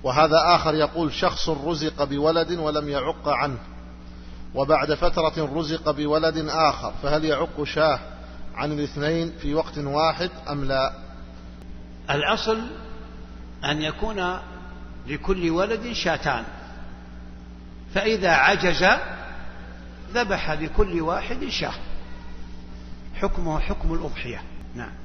وهذا آخر يقول شخص رزق بولد ولم يعق عنه، وبعد فترة رزق بولد آخر، فهل يعق شاه عن الاثنين في وقت واحد أم لا؟ الأصل أن يكون لكل ولد شاتان، فإذا عجز ذبح لكل واحد شاه، حكمه حكم الأضحية. نعم.